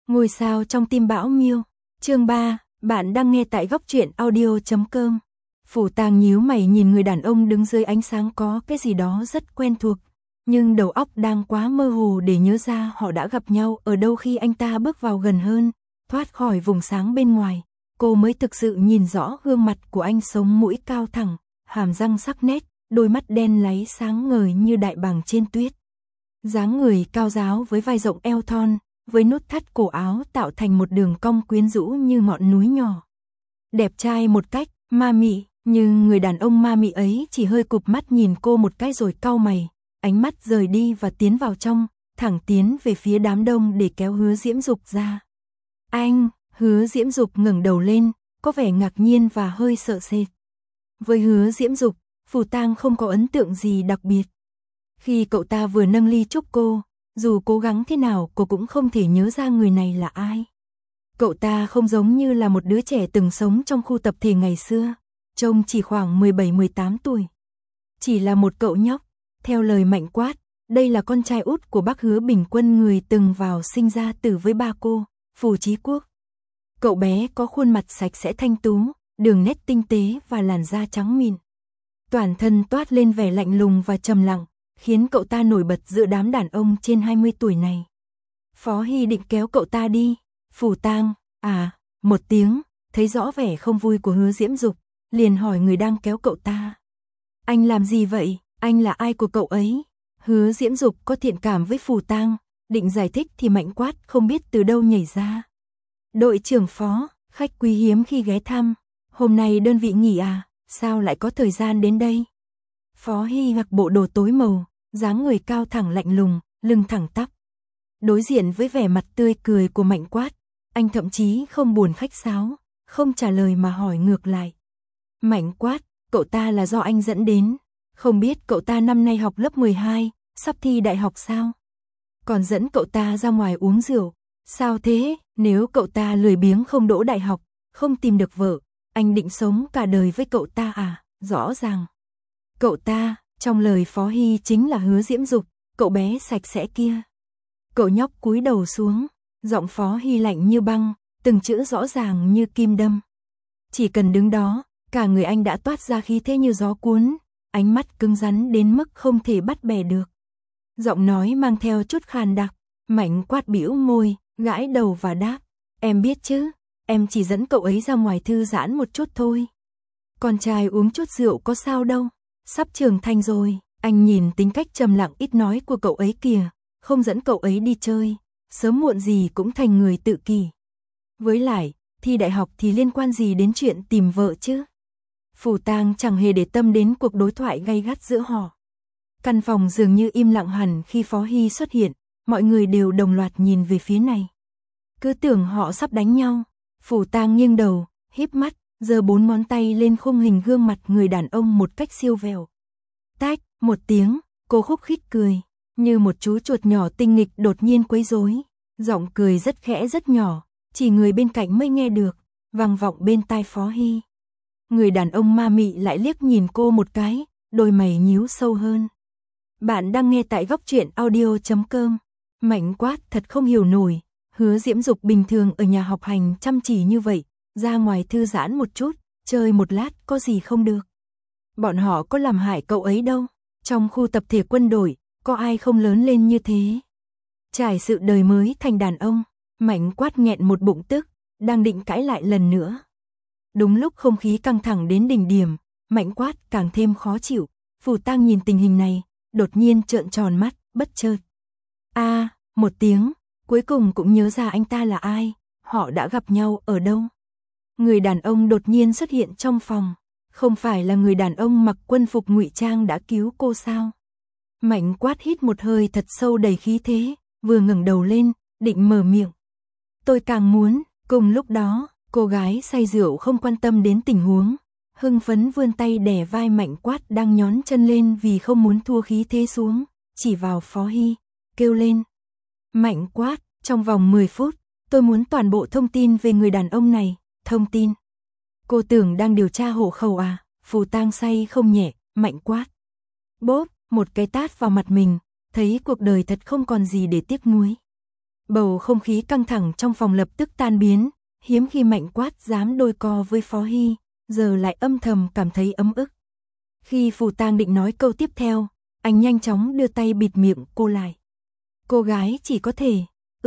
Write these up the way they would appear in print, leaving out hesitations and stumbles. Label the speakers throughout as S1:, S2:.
S1: Ngôi sao trong tim bão Miêu. Chương 3, bạn đang nghe tại góc truyện audio.com. Phủ Tang nhíu mày nhìn người đàn ông đứng dưới ánh sáng, có cái gì đó rất quen thuộc, nhưng đầu óc đang quá mơ hồ để nhớ ra họ đã gặp nhau ở đâu. Khi anh ta bước vào gần hơn, thoát khỏi vùng sáng bên ngoài, cô mới thực sự nhìn rõ gương mặt của anh, sống mũi cao thẳng, hàm răng sắc nét, đôi mắt đen láy sáng ngời như đại bàng trên tuyết. Dáng người cao ráo với vai rộng eo thon, với nút thắt cổ áo tạo thành một đường cong quyến rũ như ngọn núi nhỏ. Đẹp trai một cách ma mị, nhưng người đàn ông ma mị ấy chỉ hơi cụp mắt nhìn cô một cái rồi cau mày, ánh mắt rời đi và tiến vào trong, thẳng tiến về phía đám đông để kéo Hứa Diễm Dục ra. Anh, Hứa Diễm Dục ngẩng đầu lên, có vẻ ngạc nhiên và hơi sợ sệt. Với Hứa Diễm Dục, Phủ Tang không có ấn tượng gì đặc biệt. Khi cậu ta vừa nâng ly chúc cô, dù cố gắng thế nào cô cũng không thể nhớ ra người này là ai. Cậu ta không giống như là một đứa trẻ từng sống trong khu tập thể ngày xưa, trông chỉ khoảng 17-18 tuổi. Chỉ là một cậu nhóc, theo lời Mạnh Quát, đây là con trai út của bác Hứa Bình Quân, người từng vào sinh ra tử với ba cô, Phủ Chí Quốc. Cậu bé có khuôn mặt sạch sẽ thanh tú, đường nét tinh tế và làn da trắng mịn. Toàn thân toát lên vẻ lạnh lùng và trầm lặng, khiến cậu ta nổi bật giữa đám đàn ông trên 20 tuổi này. Phó Hy định kéo cậu ta đi. Phủ Tang, một tiếng, thấy rõ vẻ không vui của Hứa Diễm Dục, liền hỏi người đang kéo cậu ta. Anh làm gì vậy? Anh là ai của cậu ấy? Hứa Diễm Dục có thiện cảm với Phủ Tang, định giải thích thì Mạnh Quát không biết từ đâu nhảy ra. Đội trưởng Phó, khách quý hiếm khi ghé thăm, hôm nay đơn vị nghỉ à, sao lại có thời gian đến đây? Phó Hy mặc bộ đồ tối màu, dáng người cao thẳng lạnh lùng, lưng thẳng tắp. Đối diện với vẻ mặt tươi cười của Mạnh Quát, anh thậm chí không buồn khách sáo, không trả lời mà hỏi ngược lại. Mạnh Quát, cậu ta là do anh dẫn đến, không biết cậu ta năm nay học lớp 12, sắp thi đại học sao? Còn dẫn cậu ta ra ngoài uống rượu, sao thế? Nếu cậu ta lười biếng không đỗ đại học, không tìm được vợ, anh định sống cả đời với cậu ta à? Rõ ràng. Cậu ta, trong lời Phó Hy chính là Hứa Diễm Dục, cậu bé sạch sẽ kia. Cậu nhóc cúi đầu xuống, giọng Phó Hy lạnh như băng, từng chữ rõ ràng như kim đâm. Chỉ cần đứng đó, cả người anh đã toát ra khí thế như gió cuốn, ánh mắt cứng rắn đến mức không thể bắt bẻ được. Giọng nói mang theo chút khàn đặc. Mạnh Quát bĩu môi, gãi đầu và đáp, em biết chứ, em chỉ dẫn cậu ấy ra ngoài thư giãn một chút thôi. Con trai uống chút rượu có sao đâu, sắp trưởng thành rồi. Anh nhìn tính cách trầm lặng ít nói của cậu ấy kìa, không dẫn cậu ấy đi chơi, sớm muộn gì cũng thành người tự kỷ. Với lại, thi đại học thì liên quan gì đến chuyện tìm vợ chứ? Phủ Tang chẳng hề để tâm đến cuộc đối thoại gay gắt giữa họ. Căn phòng dường như im lặng hẳn khi Phó Hy xuất hiện, mọi người đều đồng loạt nhìn về phía này. Cứ tưởng họ sắp đánh nhau. Phủ Tang nghiêng đầu, híp mắt, giơ 4 ngón tay lên khung hình gương mặt người đàn ông một cách siêu vẹo. Tách, một tiếng, cô khúc khích cười, như một chú chuột nhỏ tinh nghịch đột nhiên quấy rối. Giọng cười rất khẽ rất nhỏ, chỉ người bên cạnh mới nghe được, vang vọng bên tai Phó Hy. Người đàn ông ma mị lại liếc nhìn cô một cái, đôi mày nhíu sâu hơn. Bạn đang nghe tại góc truyện audio.com. Mạnh Quát thật không hiểu nổi, Hứa Diễm Dục bình thường ở nhà học hành chăm chỉ như vậy, ra ngoài thư giãn một chút, chơi một lát có gì không được. Bọn họ có làm hại cậu ấy đâu, trong khu tập thể quân đội, có ai không lớn lên như thế. Trải sự đời mới thành đàn ông. Mạnh Quát nghẹn một bụng tức, đang định cãi lại lần nữa. Đúng lúc không khí căng thẳng đến đỉnh điểm, Mạnh Quát càng thêm khó chịu. Phủ Tang nhìn tình hình này, đột nhiên trợn tròn mắt, bất chợt. Một tiếng, cuối cùng cũng nhớ ra anh ta là ai, họ đã gặp nhau ở đâu. Người đàn ông đột nhiên xuất hiện trong phòng, không phải là người đàn ông mặc quân phục ngụy trang đã cứu cô sao? Mạnh Quát hít một hơi thật sâu đầy khí thế, vừa ngẩng đầu lên, định mở miệng. Tôi càng muốn. Cùng lúc đó, cô gái say rượu không quan tâm đến tình huống, hưng phấn vươn tay đè vai Mạnh Quát đang nhón chân lên vì không muốn thua khí thế xuống, chỉ vào Phó Hy, kêu lên. Mạnh Quát, trong vòng 10 phút, tôi muốn toàn bộ thông tin về người đàn ông này. Thông tin? Cô tưởng đang điều tra hộ khẩu à? Phủ Tang say không nhẹ. Mạnh Quát. Bốp, một cái tát vào mặt mình, thấy cuộc đời thật không còn gì để tiếc nuối. Bầu không khí căng thẳng trong phòng lập tức tan biến, hiếm khi Mạnh Quát dám đôi co với Phó Hy, giờ lại âm thầm cảm thấy ấm ức. Khi Phù Tang định nói câu tiếp theo, anh nhanh chóng đưa tay bịt miệng cô lại. Cô gái chỉ có thể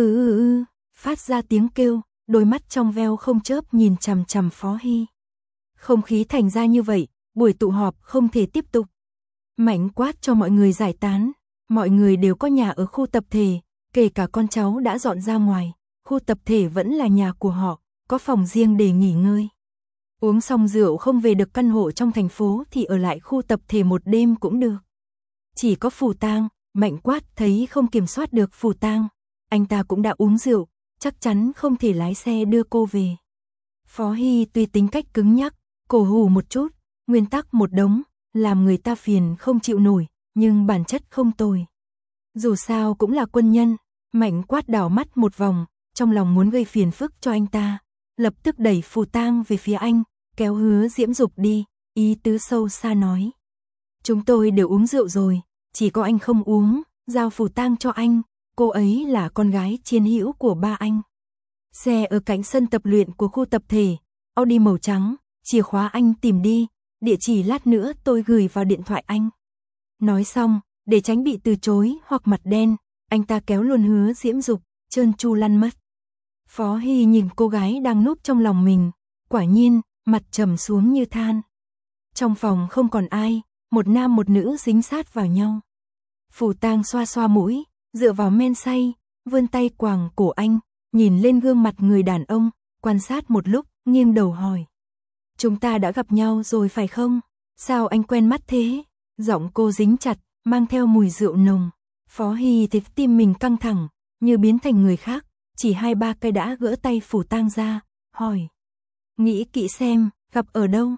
S1: phát ra tiếng kêu, đôi mắt trong veo không chớp nhìn chằm chằm Phó Hy. Không khí thành ra như vậy, buổi tụ họp không thể tiếp tục. Mạnh Quát cho mọi người giải tán, mọi người đều có nhà ở khu tập thể, kể cả con cháu đã dọn ra ngoài, khu tập thể vẫn là nhà của họ, có phòng riêng để nghỉ ngơi. Uống xong rượu không về được căn hộ trong thành phố thì ở lại khu tập thể một đêm cũng được. Chỉ có Phù Tang, Mạnh Quát thấy không kiểm soát được Phù Tang, anh ta cũng đã uống rượu, chắc chắn không thể lái xe đưa cô về. Phó Hy tuy tính cách cứng nhắc, cổ hủ một chút, nguyên tắc một đống, làm người ta phiền không chịu nổi, nhưng bản chất không tồi. Dù sao cũng là quân nhân, Mạnh Quát đảo mắt một vòng, trong lòng muốn gây phiền phức cho anh ta, lập tức đẩy Phù Tang về phía anh, kéo Hứa Diễm Dục đi, ý tứ sâu xa nói. Chúng tôi đều uống rượu rồi, chỉ có anh không uống, giao Phù Tang cho anh, cô ấy là con gái chiến hữu của ba anh. Xe ở cạnh sân tập luyện của khu tập thể, Audi màu trắng, chìa khóa anh tìm đi, địa chỉ lát nữa tôi gửi vào điện thoại anh. Nói xong, để tránh bị từ chối hoặc mặt đen, anh ta kéo luôn Hứa Diễm Dục, trơn tru lăn mất. Phó Hy nhìn cô gái đang núp trong lòng mình, quả nhiên, mặt trầm xuống như than. Trong phòng không còn ai, một nam một nữ dính sát vào nhau. Phù Tang xoa xoa mũi, dựa vào men say, vươn tay quàng cổ anh, nhìn lên gương mặt người đàn ông, quan sát một lúc, nghiêng đầu hỏi. Chúng ta đã gặp nhau rồi phải không? Sao anh quen mắt thế? Giọng cô dính chặt, mang theo mùi rượu nồng. Phó Hy thấy tim mình căng thẳng, như biến thành người khác, chỉ 2-3 cái đã gỡ tay Phù Tang ra, hỏi. Nghĩ kỹ xem, gặp ở đâu?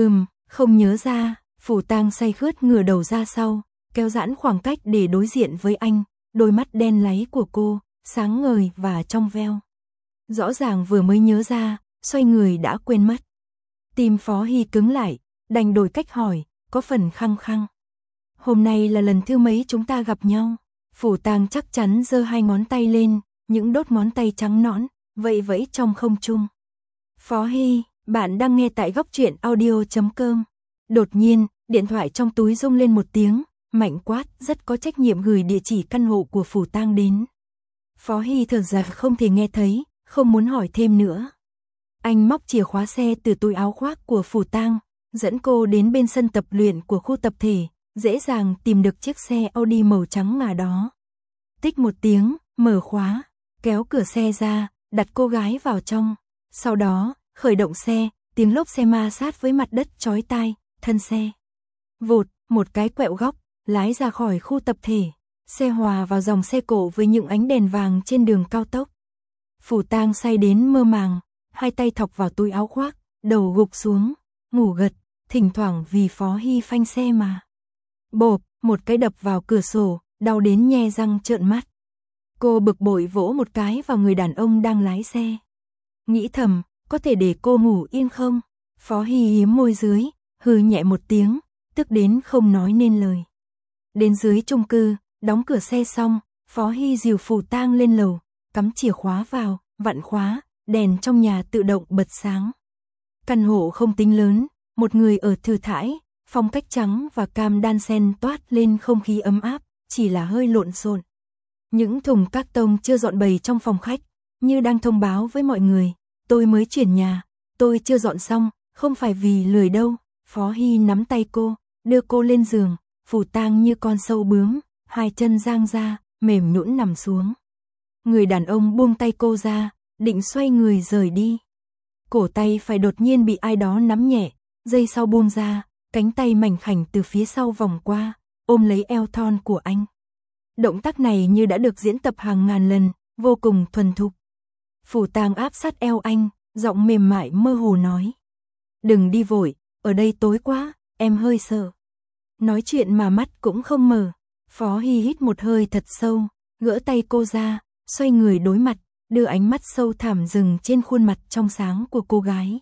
S1: Không nhớ ra. Phù Tang say khướt ngửa đầu ra sau, kéo giãn khoảng cách để đối diện với anh, đôi mắt đen láy của cô, sáng ngời và trong veo. Rõ ràng vừa mới nhớ ra, xoay người đã quên mất. Tim Phó Hy cứng lại, đành đổi cách hỏi, có phần khăng khăng. Hôm nay là lần thứ mấy chúng ta gặp nhau? Phù Tang chắc chắn giơ 2 ngón tay lên, những đốt ngón tay trắng nõn, vẫy vẫy trong không trung. Phó Hy, bạn đang nghe tại Góc Truyện Audio.com. Đột nhiên, điện thoại trong túi rung lên một tiếng, Mạnh Quát rất có trách nhiệm gửi địa chỉ căn hộ của Phù Tang đến. Phó Hy thở dài không thể nghe thấy, không muốn hỏi thêm nữa. Anh móc chìa khóa xe từ túi áo khoác của Phù Tang, dẫn cô đến bên sân tập luyện của khu tập thể, dễ dàng tìm được chiếc xe Audi màu trắng ngà đó. Tích một tiếng, mở khóa, kéo cửa xe ra, đặt cô gái vào trong. Sau đó, khởi động xe, tiếng lốp xe ma sát với mặt đất chói tai, thân xe. Vụt, một cái quẹo góc, lái ra khỏi khu tập thể. Xe hòa vào dòng xe cộ với những ánh đèn vàng trên đường cao tốc. Phù Tang say đến mơ màng, 2 tay thọc vào túi áo khoác, đầu gục xuống, ngủ gật, thỉnh thoảng vì Phó Hy phanh xe mà. Bộp, một cái đập vào cửa sổ, đau đến nhe răng trợn mắt. Cô bực bội vỗ một cái vào người đàn ông đang lái xe. Nghĩ thầm, có thể để cô ngủ yên không? Phó Hy hiếm môi dưới, hừ nhẹ một tiếng, tức đến không nói nên lời. Đến dưới chung cư, đóng cửa xe xong, Phó Hy dìu Phù Tang lên lầu, cắm chìa khóa vào, vặn khóa, đèn trong nhà tự động bật sáng. Căn hộ không tính lớn, một người ở thư thái, phong cách trắng và cam đan xen toát lên không khí ấm áp, chỉ là hơi lộn xộn. Những thùng các tông chưa dọn bày trong phòng khách, như đang thông báo với mọi người, tôi mới chuyển nhà, tôi chưa dọn xong, không phải vì lười đâu. Phó Hy nắm tay cô, đưa cô lên giường, Phù Tang như con sâu bướm, 2 chân dang ra, mềm nhũn nằm xuống. Người đàn ông buông tay cô ra, định xoay người rời đi. Cổ tay phải đột nhiên bị ai đó nắm nhẹ, giây sau buông ra, cánh tay mảnh khảnh từ phía sau vòng qua, ôm lấy eo thon của anh. Động tác này như đã được diễn tập hàng ngàn lần, vô cùng thuần thục. Phù Tang áp sát eo anh, giọng mềm mại mơ hồ nói. Đừng đi vội, ở đây tối quá, em hơi sợ. Nói chuyện mà mắt cũng không mở. Phó Hy hít một hơi thật sâu, gỡ tay cô ra, xoay người đối mặt, đưa ánh mắt sâu thẳm dừng trên khuôn mặt trong sáng của cô gái.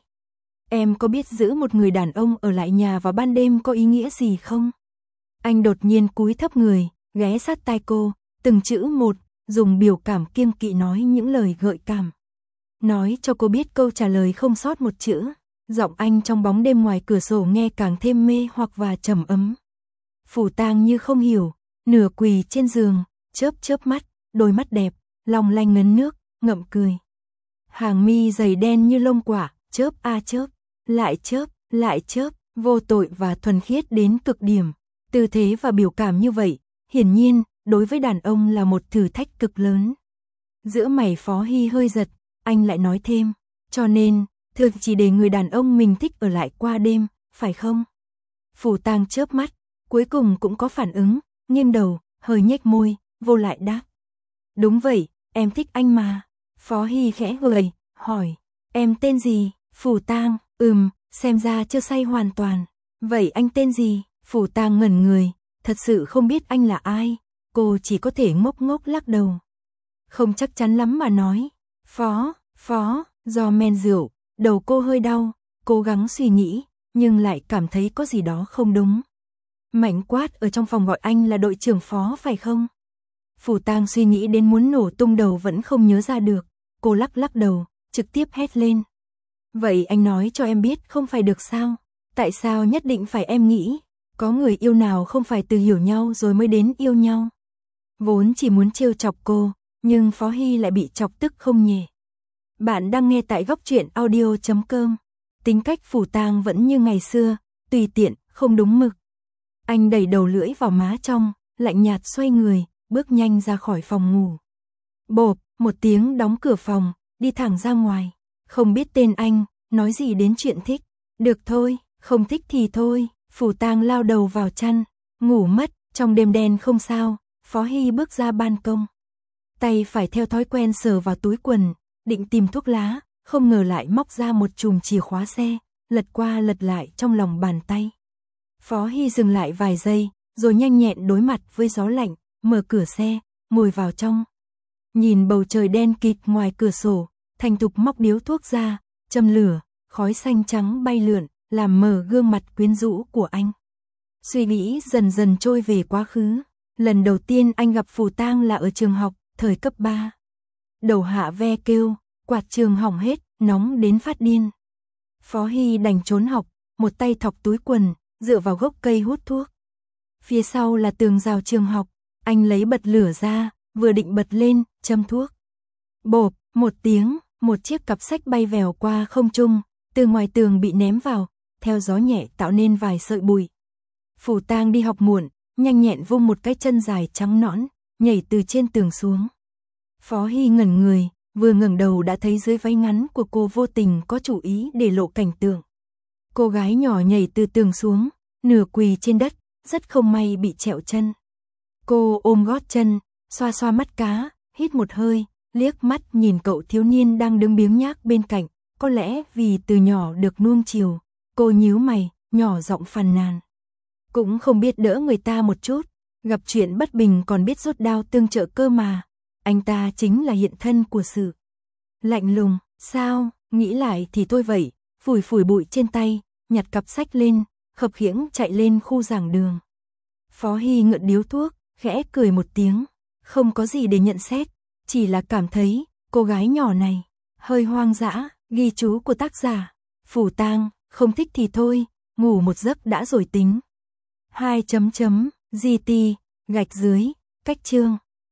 S1: Em có biết giữ một người đàn ông ở lại nhà vào ban đêm có ý nghĩa gì không? Anh đột nhiên cúi thấp người, ghé sát tai cô, từng chữ một, dùng biểu cảm kiêng kỵ nói những lời gợi cảm. Nói cho cô biết câu trả lời không sót một chữ. Giọng anh trong bóng đêm ngoài cửa sổ nghe càng thêm mê hoặc và trầm ấm. Phủ Tang như không hiểu, nửa quỳ trên giường, chớp mắt, đôi mắt đẹp, long lanh ngấn nước, ngậm cười. Hàng mi dày đen như lông quả, chớp a chớp, lại chớp, vô tội và thuần khiết đến cực điểm. Tư thế và biểu cảm như vậy, hiển nhiên, đối với đàn ông là một thử thách cực lớn. Giữa mày Phó Hy hơi giật, anh lại nói thêm, cho nên, thường chỉ để người đàn ông mình thích ở lại qua đêm, phải không? Phủ Tang chớp mắt, cuối cùng cũng có phản ứng, nghiêng đầu, hơi nhếch môi, vô lại đáp. Đúng vậy, em thích anh mà. Phó Hy khẽ gầy, hỏi, em tên gì? Phủ Tang, xem ra chưa say hoàn toàn. Vậy anh tên gì? Phủ Tang ngẩn người, thật sự không biết anh là ai, cô chỉ có thể ngốc ngốc lắc đầu. Không chắc chắn lắm mà nói, Phó, do men rượu, đầu cô hơi đau, cố gắng suy nghĩ, nhưng lại cảm thấy có gì đó không đúng. Mạnh Quát ở trong phòng gọi anh là đội trưởng Phó phải không? Phủ Tang suy nghĩ đến muốn nổ tung đầu vẫn không nhớ ra được, cô lắc đầu, trực tiếp hét lên. Vậy anh nói cho em biết không phải được sao? Tại sao nhất định phải em nghĩ? Có người yêu nào không phải từ hiểu nhau rồi mới đến yêu nhau? Vốn chỉ muốn trêu chọc cô, nhưng Phó Hy lại bị chọc tức không nhẹ. Bạn đang nghe tại Góc Truyện Audio.com. Tính cách Phủ Tang vẫn như ngày xưa, tùy tiện, không đúng mực. Anh đẩy đầu lưỡi vào má trong, lạnh nhạt xoay người, bước nhanh ra khỏi phòng ngủ. Bộp, một tiếng đóng cửa phòng, đi thẳng ra ngoài. Không biết tên anh, nói gì đến chuyện thích. Được thôi, không thích thì thôi. Phủ Tang lao đầu vào chăn, ngủ mất, trong đêm đen không sao. Phó Hy bước ra ban công. Tay phải theo thói quen sờ vào túi quần, định tìm thuốc lá, không ngờ lại móc ra một chùm chìa khóa xe, lật qua lật lại trong lòng bàn tay. Phó Hy dừng lại vài giây, rồi nhanh nhẹn đối mặt với gió lạnh, mở cửa xe, ngồi vào trong. Nhìn bầu trời đen kịt ngoài cửa sổ, thành thục móc điếu thuốc ra, châm lửa, khói xanh trắng bay lượn, làm mờ gương mặt quyến rũ của anh. Suy nghĩ dần dần trôi về quá khứ. Lần đầu tiên anh gặp Phủ Tang là ở trường học, thời cấp 3. Đầu hạ ve kêu, quạt trường hỏng hết, nóng đến phát điên. Phó Hy đành trốn học, một tay thọc túi quần, dựa vào gốc cây hút thuốc. Phía sau là tường rào trường học, anh lấy bật lửa ra, vừa định bật lên, châm thuốc. Bộp, một tiếng, một chiếc cặp sách bay vèo qua không trung, từ ngoài tường bị ném vào, theo gió nhẹ tạo nên vài sợi bụi. Phủ Tang đi học muộn, nhanh nhẹn vung một cái chân dài trắng nõn, nhảy từ trên tường xuống. Phó Hy ngẩn người, vừa ngẩng đầu đã thấy dưới váy ngắn của cô vô tình có chủ ý để lộ cảnh tượng. Cô gái nhỏ nhảy từ tường xuống, nửa quỳ trên đất, rất không may bị trẹo chân. Cô ôm gót chân, xoa xoa mắt cá, hít một hơi, liếc mắt nhìn cậu thiếu niên đang đứng biếng nhác bên cạnh, có lẽ vì từ nhỏ được nuông chiều, cô nhíu mày, nhỏ giọng phàn nàn. Cũng không biết đỡ người ta một chút, gặp chuyện bất bình còn biết rút đao tương trợ cơ mà, anh ta chính là hiện thân của sự. Lạnh lùng, sao, nghĩ lại thì thôi vậy, phủi phủi bụi trên tay, nhặt cặp sách lên, khập khiễng chạy lên khu giảng đường. Phó Hy ngậm điếu thuốc, khẽ cười một tiếng, không có gì để nhận xét, chỉ là cảm thấy, cô gái nhỏ này, hơi hoang dã, ghi chú của tác giả, Phủ Tang, không thích thì thôi, ngủ một giấc đã rồi tính. 2 GT, gạch dưới, cách chương.